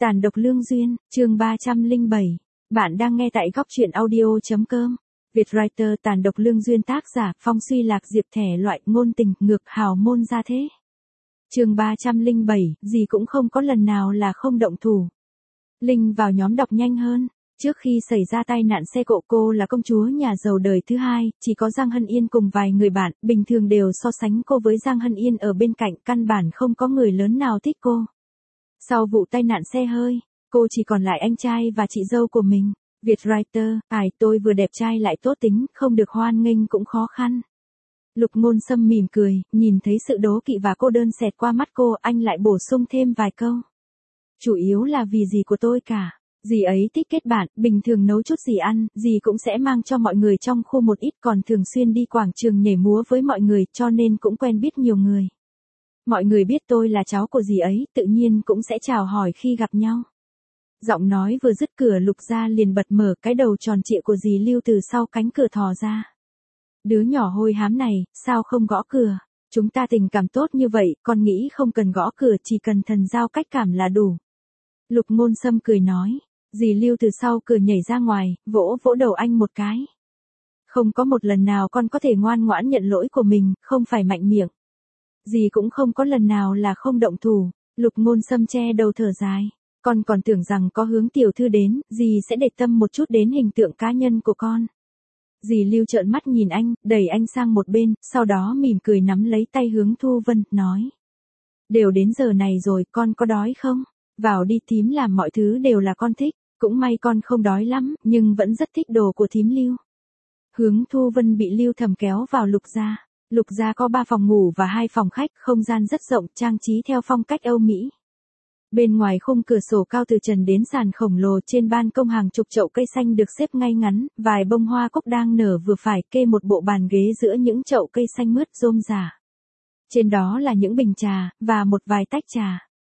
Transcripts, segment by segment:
Tàn độc lương duyên, chương 307. Bạn đang nghe tại góc truyện audio.com. Vietwriter. Tàn độc lương duyên, tác giả Phong Suy Lạc, Diệp Thẻ loại, ngôn tình, ngược, hào môn gia thế. Chương 307, gì cũng không có lần nào là không động thủ. Linh vào nhóm đọc nhanh hơn. Trước khi xảy ra tai nạn xe cộ, cô là công chúa nhà giàu đời thứ hai, chỉ có Giang Hân Yên cùng vài người bạn, bình thường đều so sánh cô với Giang Hân Yên ở bên cạnh, căn bản không có người lớn nào thích cô. Sau vụ tai nạn xe hơi, cô chỉ còn lại anh trai và chị dâu của mình. Vietwriter. Tôi vừa đẹp trai lại tốt tính, không được hoan nghênh cũng khó khăn. Lục Ngôn Sâm mỉm cười, nhìn thấy sự đố kỵ và cô đơn xẹt qua mắt cô, anh lại bổ sung thêm vài câu. Chủ yếu là vì dì của tôi cả. Dì ấy thích kết bạn, bình thường nấu chút gì ăn, dì cũng sẽ mang cho mọi người trong khu một ít, còn thường xuyên đi quảng trường nhảy múa với mọi người, cho nên cũng quen biết nhiều người. Mọi người biết tôi là cháu của dì ấy, tự nhiên cũng sẽ chào hỏi khi gặp nhau. Giọng nói vừa dứt, cửa Lục gia liền bật mở, cái đầu tròn trịa của dì Lưu từ sau cánh cửa thò ra. Đứa nhỏ hôi hám này, sao không gõ cửa? Chúng ta tình cảm tốt như vậy, con nghĩ không cần gõ cửa, chỉ cần thần giao cách cảm là đủ. Lục Ngôn Sâm cười nói. Dì Lưu từ sau cửa nhảy ra ngoài, vỗ vỗ đầu anh một cái. Không có một lần nào con có thể ngoan ngoãn nhận lỗi của mình, không phải mạnh miệng. Dì cũng không có lần nào là không động thủ. Lục Ngôn Sâm che đầu thở dài. Con còn tưởng rằng có Hướng tiểu thư đến, dì sẽ để tâm một chút đến hình tượng cá nhân của con. Dì Lưu trợn mắt nhìn anh, đẩy anh sang một bên, sau đó mỉm cười nắm lấy tay Hướng Thu Vân, nói. Đều đến giờ này rồi, con có đói không? Vào đi, thím làm mọi thứ đều là con thích. Cũng may con không đói lắm, nhưng vẫn rất thích đồ của thím Lưu. Hướng Thu Vân bị Lưu Thầm kéo vào Lục gia. Lục gia có 3 phòng ngủ và 2 phòng khách, không gian rất rộng, trang trí theo phong cách Âu Mỹ. Bên ngoài khung cửa sổ cao từ trần đến sàn khổng lồ, trên ban công hàng chục chậu cây xanh được xếp ngay ngắn, vài bông hoa cúc đang nở vừa phải, kê một bộ bàn ghế giữa những chậu cây xanh mướt rôm rả. Trên đó là những bình trà, và một vài tách trà.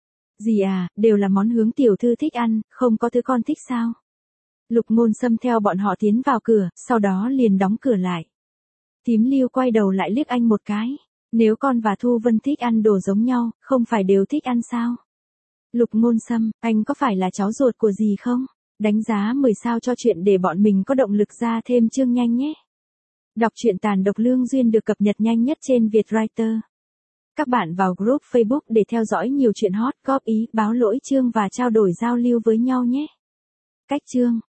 Dì à, đều là món Hướng tiểu thư thích ăn, không có thứ con thích sao? Lục Ngôn Sâm theo bọn họ tiến vào cửa, sau đó liền đóng cửa lại. Thím Lưu quay đầu lại liếc anh một cái. Nếu con và Thu Vân thích ăn đồ giống nhau, không phải đều thích ăn sao? Lục Ngôn Sâm, anh có phải là cháu ruột của dì không? Đánh giá 10 sao cho chuyện để bọn mình có động lực ra thêm chương nhanh nhé. Đọc truyện Tàn độc lương duyên được cập nhật nhanh nhất trên Vietwriter. Các bạn vào group Facebook để theo dõi nhiều chuyện hot, góp ý, báo lỗi chương và trao đổi giao lưu với nhau nhé. Cách chương.